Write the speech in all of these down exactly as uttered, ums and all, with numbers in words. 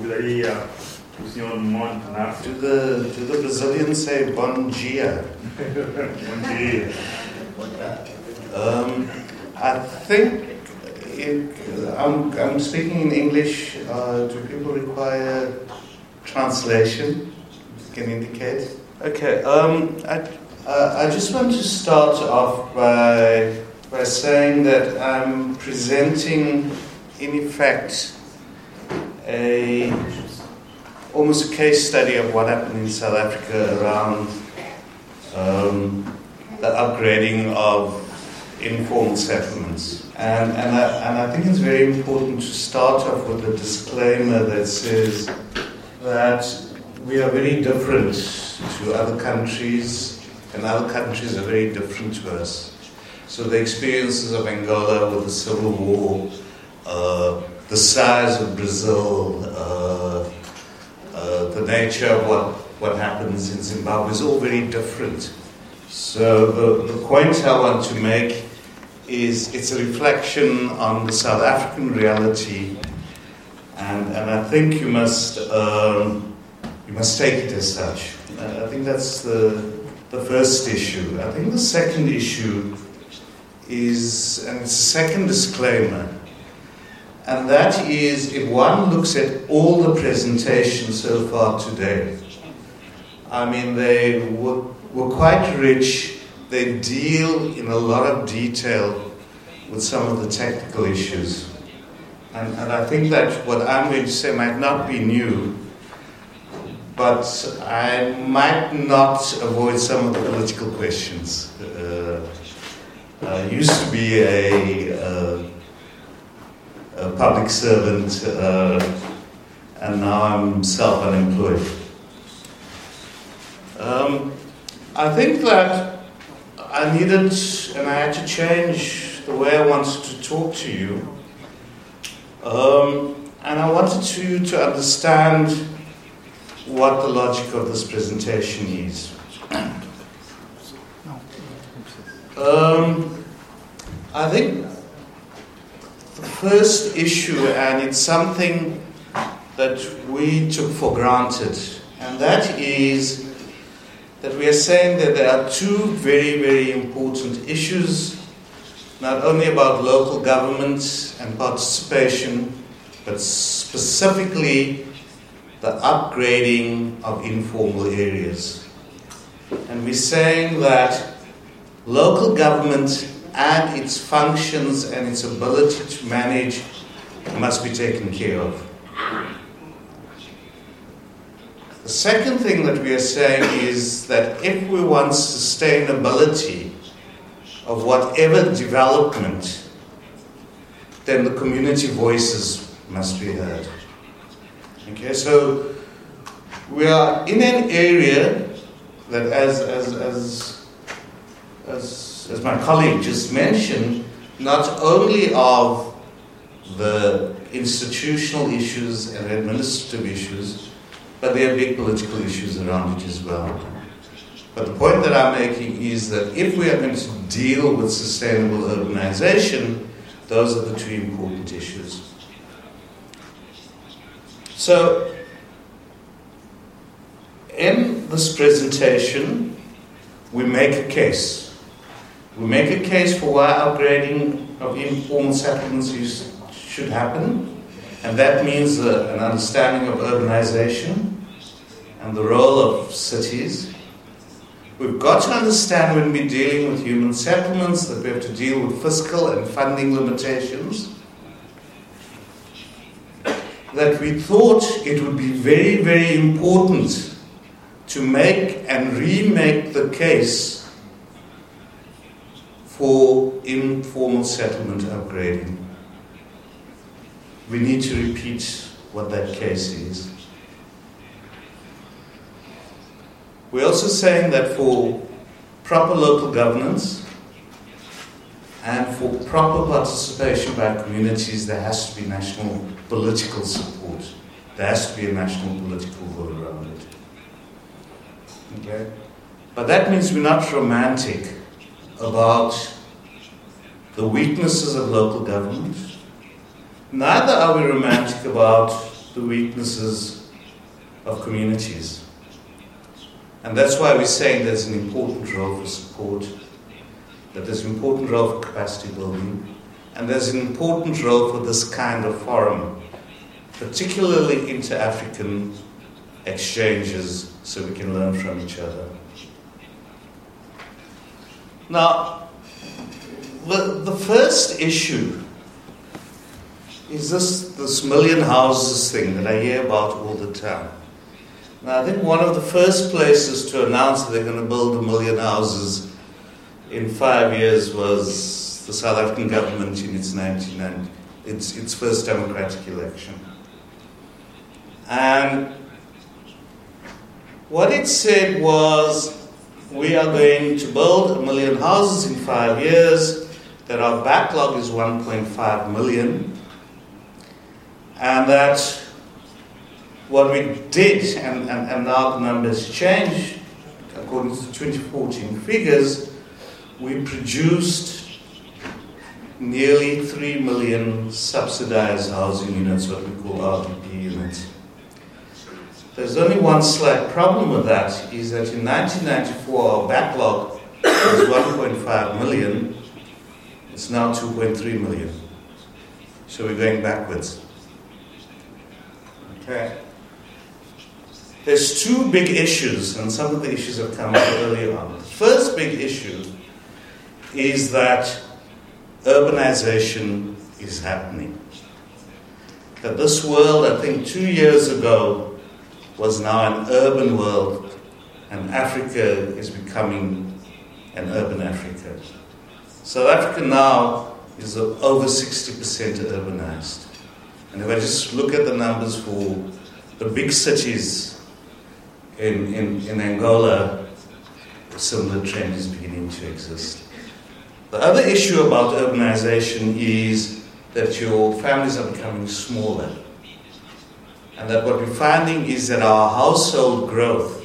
daí uh, o senhor Montenegro. Do the, do the Brazilians say bom dia? Bom dia. Um, I think it, I'm, I'm speaking in English. Uh, do people require translation? Can indicate? Okay. Um, I, uh, I just want to start off by by saying that I'm presenting, in effect, a almost a case study of what happened in South Africa around um, the upgrading of informal settlements. And, and, I, and I think it's very important to start off with a disclaimer that says that we are very different to other countries, and other countries are very different to us. So the experiences of Angola with the civil war, uh, the size of Brazil, uh, uh, the nature of what, what happens in Zimbabwe is all very different. So the, the point I want to make is it's a reflection on the South African reality, and, and I think you must um, you must take it as such. I think that's the the first issue. I think the second issue is, and it's a second disclaimer, and that is if one looks at all the presentations so far today, I mean they were, were quite rich. They deal in a lot of detail with some of the technical issues. And, and I think that what I'm going to say might not be new, but I might not avoid some of the political questions. Uh, I used to be a, a, a public servant, uh, and now I'm self-unemployed. Um, I think that I needed, and I had to change the way I wanted to talk to you. Um, and I wanted to, to understand what the logic of this presentation is. Um, I think the first issue, and it's something that we took for granted, and that is that we are saying that there are two very, very important issues, not only about local government and participation, but specifically the upgrading of informal areas. And we're saying that local government and its functions and its ability to manage must be taken care of. The second thing that we are saying is that if we want sustainability of whatever development, then the community voices must be heard. Okay, so we are in an area that, as as as as, as my colleague just mentioned, not only of the institutional issues and administrative issues, but there are big political issues around it as well. But the point that I'm making is that if we are going to deal with sustainable urbanization, those are the two important issues. So, in this presentation, we make a case. We make a case for why upgrading of informal settlements is, should happen, and that means uh, an understanding of urbanization and the role of cities. We've got to understand when we're dealing with human settlements that we have to deal with fiscal and funding limitations. That we thought it would be very, very important to make and remake the case for informal settlement upgrading. We need to repeat what that case is. We're also saying that for proper local governance and for proper participation by communities, there has to be national political support. There has to be a national political will around it. Okay? But that means we're not romantic about the weaknesses of local government. Neither are we romantic about the weaknesses of communities. And that's why we're saying there's an important role for support, that there's an important role for capacity building, and there's an important role for this kind of forum, particularly inter-African exchanges, so we can learn from each other. Now, the, the first issue is this, this million houses thing that I hear about all the time. Now, I think one of the first places to announce that they're going to build a million houses in five years was the South African government in its nineteen ninety, its, its first democratic election. And what it said was, we are going to build a million houses in five years, that our backlog is one point five million, and that what we did, and, and, and now the numbers change, according to the twenty fourteen figures, we produced nearly three million subsidized housing units, what we call R D P units. There's only one slight problem with that, is that in nineteen ninety-four our backlog was one point five million, it's now two point three million. So we're going backwards. Okay. There's two big issues, and some of the issues have come up earlier on. The first big issue is that urbanization is happening. That this world, I think two years ago, was now an urban world, and Africa is becoming an urban Africa. South Africa now is over sixty percent urbanized. And if I just look at the numbers for the big cities in, in, in Angola, a similar trend is beginning to exist. The other issue about urbanization is that your families are becoming smaller. And that what we're finding is that our household growth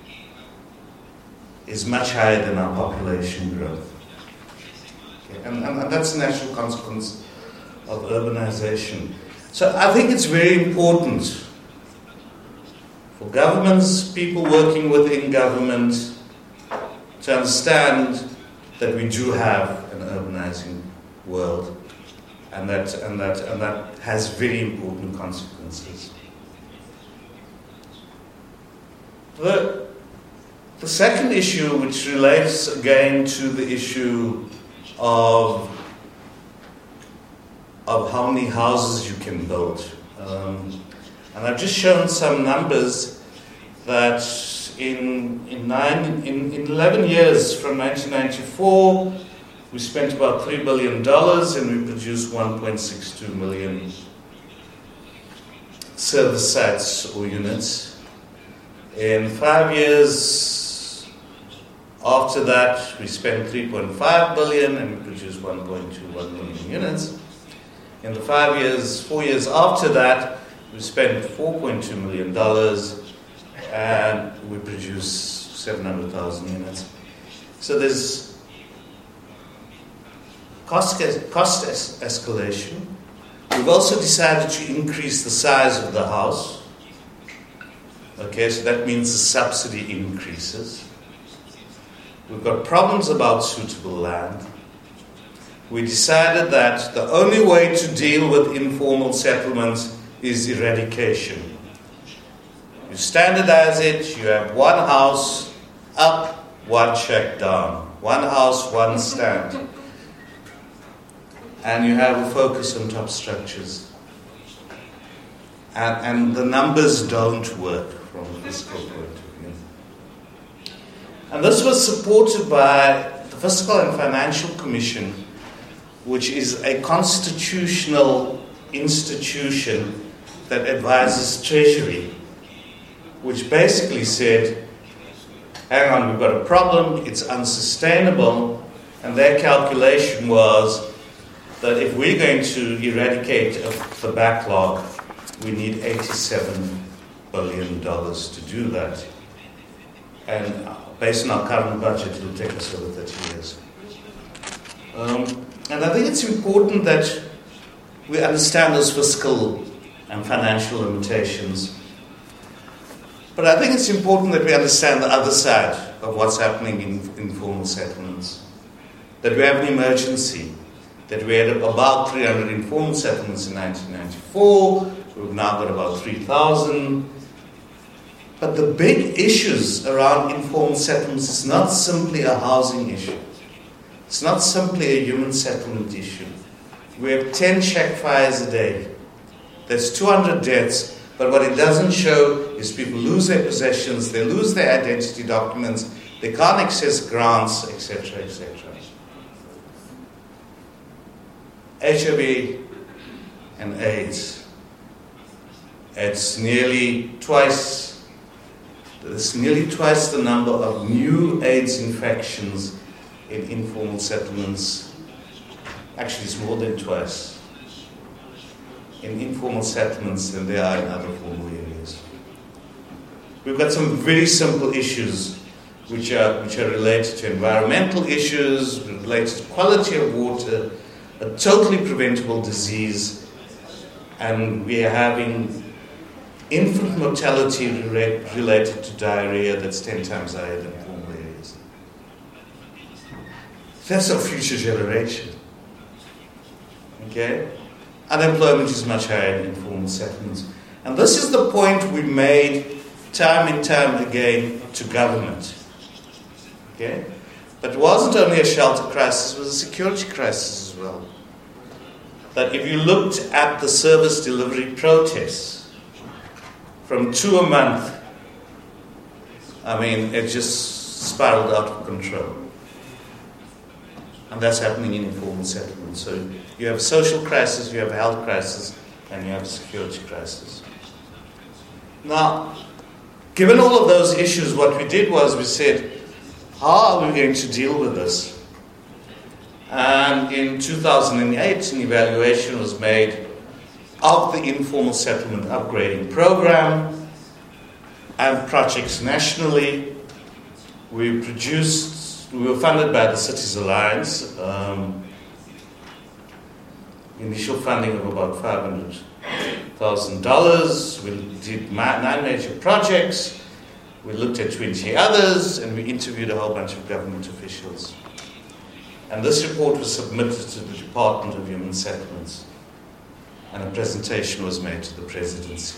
is much higher than our population growth. Okay. And, and, and that's a natural consequence of urbanization. So I think it's very important for governments, people working within government, to understand that we do have an urbanizing world, and that and that and that has very important consequences. The, the second issue, which relates again to the issue of of how many houses you can build. Um, and I've just shown some numbers that in in nine in, in eleven years from nineteen ninety-four, we spent about three billion dollars and we produced one point six two million service sites or units. In five years after that, we spent three point five billion and we produced one point two one million units. In the five years, four years after that, we spent four point two million dollars and we produced seven hundred thousand units. So there's cost, cost es- escalation. We've also decided to increase the size of the house. Okay, so that means the subsidy increases. We've got problems about suitable land. We decided that the only way to deal with informal settlements is eradication. You standardize it, you have one house up, one check down. One house, one stand. And you have a focus on top structures. And, and the numbers don't work from a fiscal point of view. And this was supported by the Fiscal and Financial Commission, which is a constitutional institution that advises Treasury, which basically said, hang on, we've got a problem, it's unsustainable, and their calculation was that if we're going to eradicate the backlog, we need eighty-seven billion dollars to do that. And based on our current budget, it'll take us over thirty years. Um, and I think it's important that we understand those fiscal and financial limitations. But I think it's important that we understand the other side of what's happening in informal settlements. That we have an emergency, that we had about three hundred informal settlements in nineteen ninety-four, we've now got about three thousand. But the big issues around informal settlements is not simply a housing issue. It's not simply a human settlement issue. We have ten shack fires a day. There's two hundred deaths, but what it doesn't show is people lose their possessions, they lose their identity documents, they can't access grants, et cetera, et cetera. H I V and AIDS. It's nearly twice, there's nearly twice the number of new AIDS infections in informal settlements. Actually, it's more than twice in informal settlements than there are in other formal areas. We've got some very simple issues which are which are related to environmental issues, related to quality of water, a totally preventable disease, and we are having infant mortality re- related to diarrhea that's ten times higher than formal areas. That's our future generation. Okay? Unemployment is much higher in informal settlements. And this is the point we made time and time again to government. Okay? But it wasn't only a shelter crisis, it was a security crisis as well. That if you looked at the service delivery protests, from two a month, I mean, it just spiraled out of control. And that's happening in informal settlements. So you have a social crisis, you have a health crisis, and you have a security crisis. Now, given all of those issues, what we did was we said, how are we going to deal with this? And in two thousand eight, an evaluation was made of the informal settlement upgrading program and projects nationally. We produced, we were funded by the Cities Alliance, um, initial funding of about five hundred thousand dollars. We did nine major projects. We looked at twenty others, and we interviewed a whole bunch of government officials. And this report was submitted to the Department of Human Settlements, and a presentation was made to the presidency.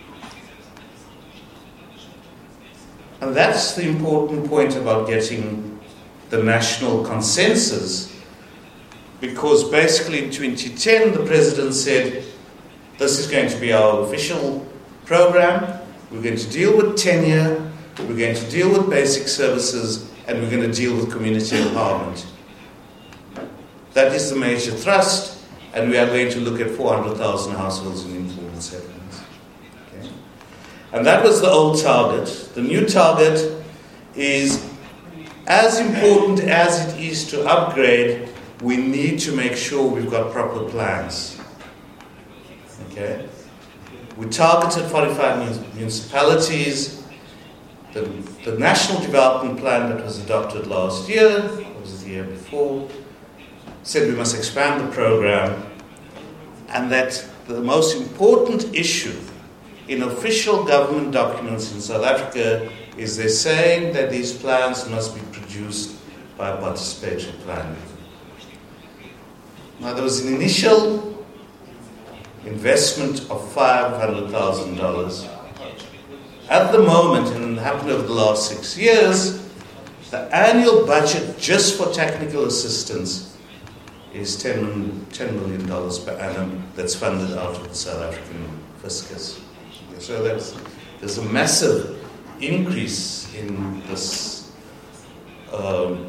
And that's the important point about getting the national consensus, because basically in twenty ten the president said, this is going to be our official program, we're going to deal with tenure, we're going to deal with basic services, and we're going to deal with community empowerment. That is the major thrust, and we are going to look at four hundred thousand households in informal settlements. Okay? And that was the old target. The new target is as important as it is to upgrade, we need to make sure we've got proper plans. Okay? We targeted forty-five municipalities. The, the National Development Plan that was adopted last year, or was it the year before, said we must expand the program, and that the most important issue in official government documents in South Africa is they're saying that these plans must be produced by a participatory plan. Now, there was an initial investment of five hundred thousand dollars. At the moment, and it happened over the last six years, the annual budget just for technical assistance is ten million dollars per annum that's funded out of the South African fiscus. So there's, there's a massive increase in this um,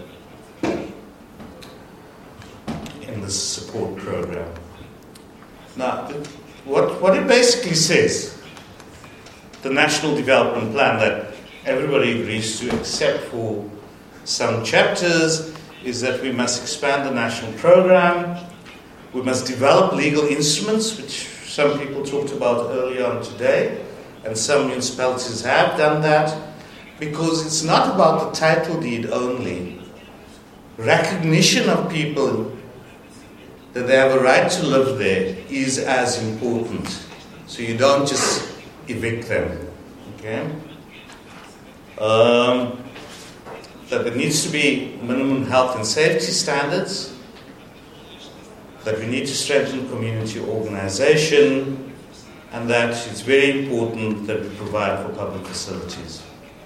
in this support program. Now, what, what it basically says, the National Development Plan that everybody agrees to except for some chapters, is that we must expand the national program, we must develop legal instruments, which some people talked about earlier on today, and some municipalities have done that, because it's not about the title deed only. Recognition of people that they have a right to live there is as important So you don't just evict them. Okay? Um, that there needs to be minimum health and safety standards, that we need to strengthen community organization, and that it's very important that we provide for public facilities.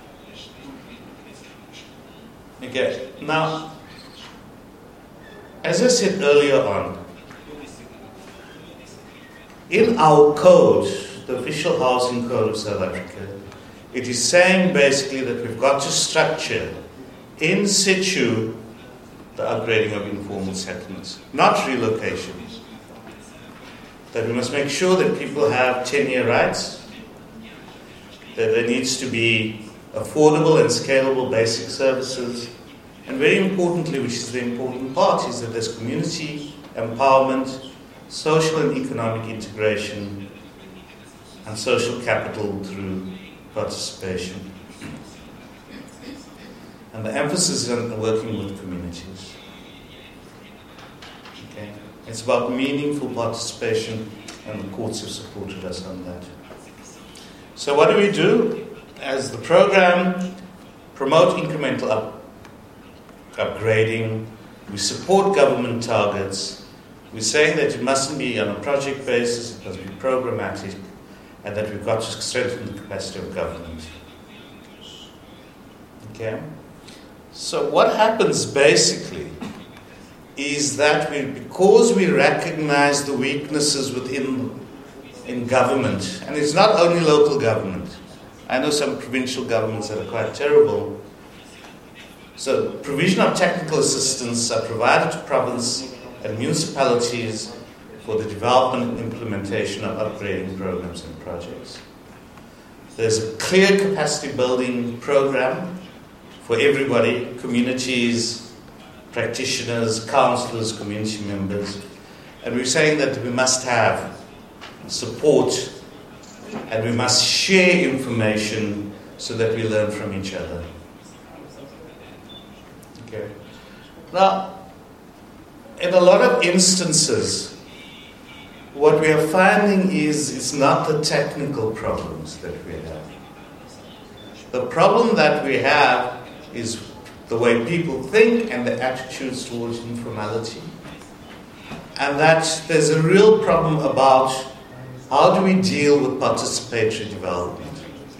Okay, now, as I said earlier on, in our code, the official housing code of South Africa, it is saying basically that we've got to structure in situ the upgrading of informal settlements, not relocation. That we must make sure that people have tenure rights, that there needs to be affordable and scalable basic services, and very importantly, which is the important part, is that there's community empowerment, social and economic integration, and social capital through participation. And the emphasis is on working with communities. Okay? It's about meaningful participation, and the courts have supported us on that. So what do we do? As the program, promote incremental up, upgrading. We support government targets. We're saying that it mustn't be on a project basis, it must be programmatic, and that we've got to strengthen the capacity of government. Okay? So what happens basically is that we, because we recognize the weaknesses within in government, and it's not only local government. I know some provincial governments that are quite terrible. So provision of technical assistance are provided to province and municipalities for the development and implementation of upgrading programs and projects. There's a clear capacity building program for everybody, communities, practitioners, councillors, community members. And we're saying that we must have support and we must share information so that we learn from each other. Okay. Now, in a lot of instances, what we are finding is it's not the technical problems that we have. The problem that we have is the way people think and the attitudes towards informality. And that there's a real problem about how do we deal with participatory development.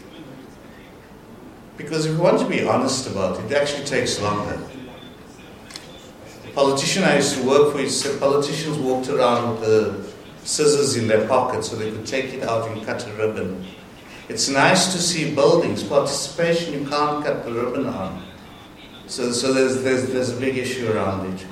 Because if we want to be honest about it, it actually takes longer. The politician I used to work for, said politicians walked around with the scissors in their pocket so they could take it out and cut a ribbon. It's nice to see buildings. Participation, you can't cut the ribbon on. So, so there's, there's, there's a big issue around it.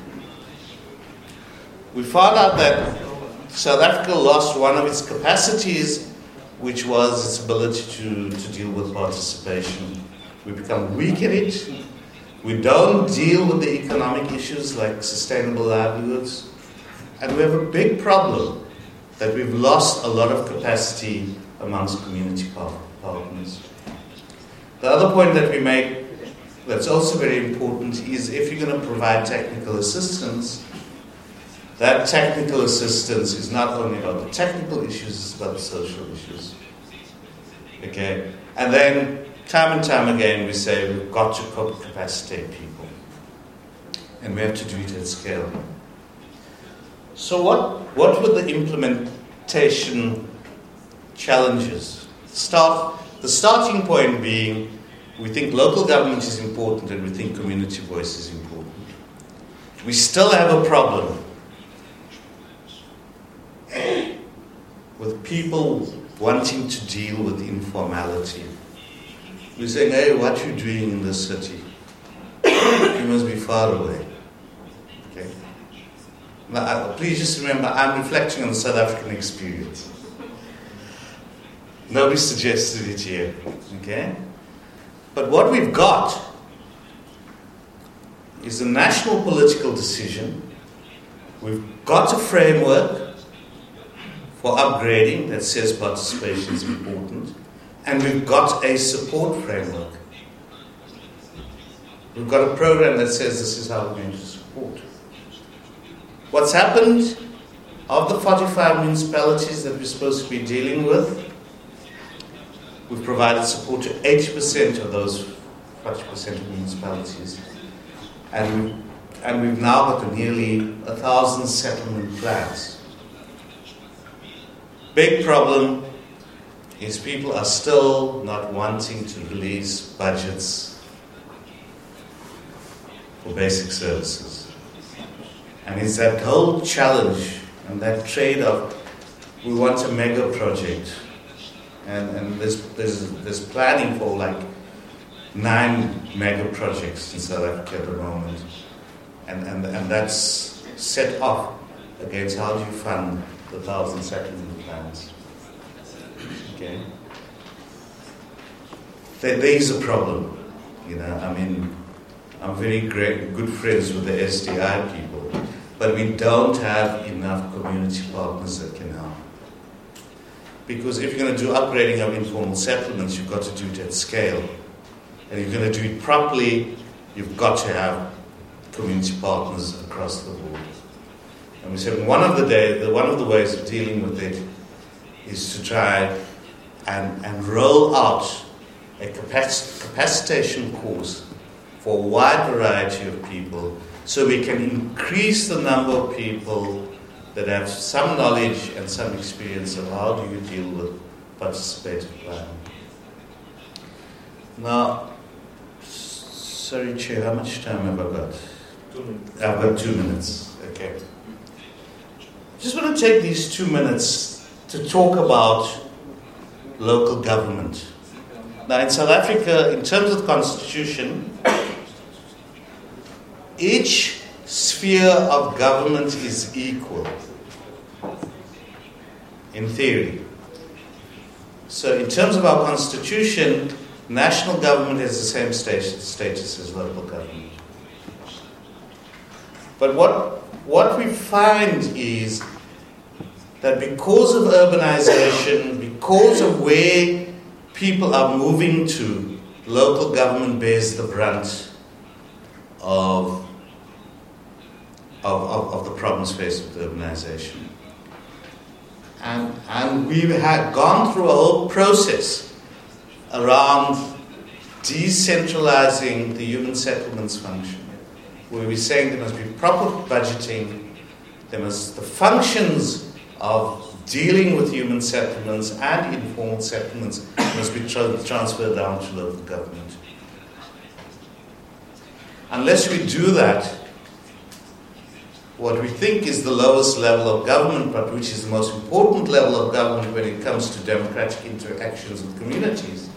We found out that South Africa lost one of its capacities, which was its ability to, to deal with participation. We become weak at it. We don't deal with the economic issues like sustainable livelihoods. And we have a big problem that we've lost a lot of capacity amongst community partners. The other point that we make that's also very important is if you're going to provide technical assistance, that technical assistance is not only about the technical issues, it's about the social issues. Okay? And then, time and time again, we say we've got to capacitate people. And we have to do it at scale. So what, what were the implementation challenges? Start, the starting point being, we think local government is important and we think community voice is important. We still have a problem with people wanting to deal with informality. We're saying, hey, what are you doing in this city? You must be far away. Okay? Now, please just remember, I'm reflecting on the South African experience. Nobody suggested it here. Okay? But what we've got is a national political decision. We've got a framework for upgrading that says participation is important, and we've got a support framework. We've got a program that says this is how we're going to support. What's happened of the forty-five municipalities that we're supposed to be dealing with, we've provided support to eighty percent of those forty percent of municipalities. And, and we've now got nearly a thousand settlement plans. Big problem is people are still not wanting to release budgets for basic services. And it's that whole challenge and that trade-off. We want a mega project. And, and there's, there's, there's planning for like nine mega projects in South Africa at the moment. And, and, and that's set off against how do you fund the thousand settlement plans. Okay? There, there is a problem. You know, I mean, I'm very great, good friends with the S D I people, but we don't have enough community partners that can help. Because if you're going to do upgrading of informal settlements, you've got to do it at scale. And if you're going to do it properly, you've got to have community partners across the board. And we said one of the day, the, one of the ways of dealing with it is to try and, and roll out a capac- capacitation course for a wide variety of people, so we can increase the number of people that have some knowledge and some experience of how do you deal with participative planning. Now, sorry, Chair, how much time have I got? Two minutes. I've got two minutes. Okay. Just want to take these two minutes to talk about local government. Now, in South Africa, in terms of the Constitution, each sphere of government is equal, in theory. So in terms of our Constitution, national government has the same status as local government. But what, what we find is that because of urbanization, because of where people are moving to, local government bears the brunt of Of, of, of the problems faced with urbanization. And, and we've had gone through a whole process around decentralizing the human settlements function, where we're saying there must be proper budgeting, there must, the functions of dealing with human settlements and informal settlements must be tra- transferred down to local government. Unless we do that, what we think is the lowest level of government, but which is the most important level of government when it comes to democratic interactions with communities,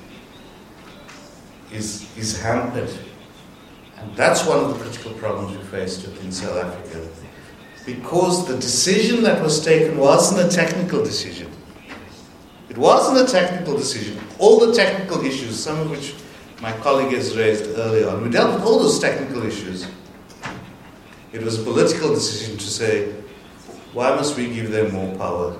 is, is hampered. And that's one of the critical problems we faced in South Africa. Because the decision that was taken wasn't a technical decision. It wasn't a technical decision. All the technical issues, some of which my colleague has raised earlier on, we dealt with all those technical issues. It was a political decision to say, why must we give them more power?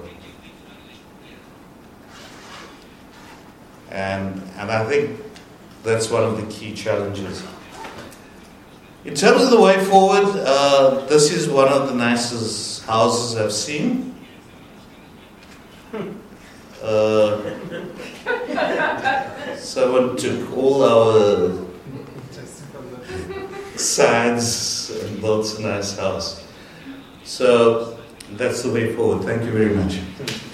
And, and I think that's one of the key challenges. In terms of the way forward, uh, this is one of the nicest houses I've seen. Uh, someone took all our sides and built a nice house. So that's the way forward. Thank you very much.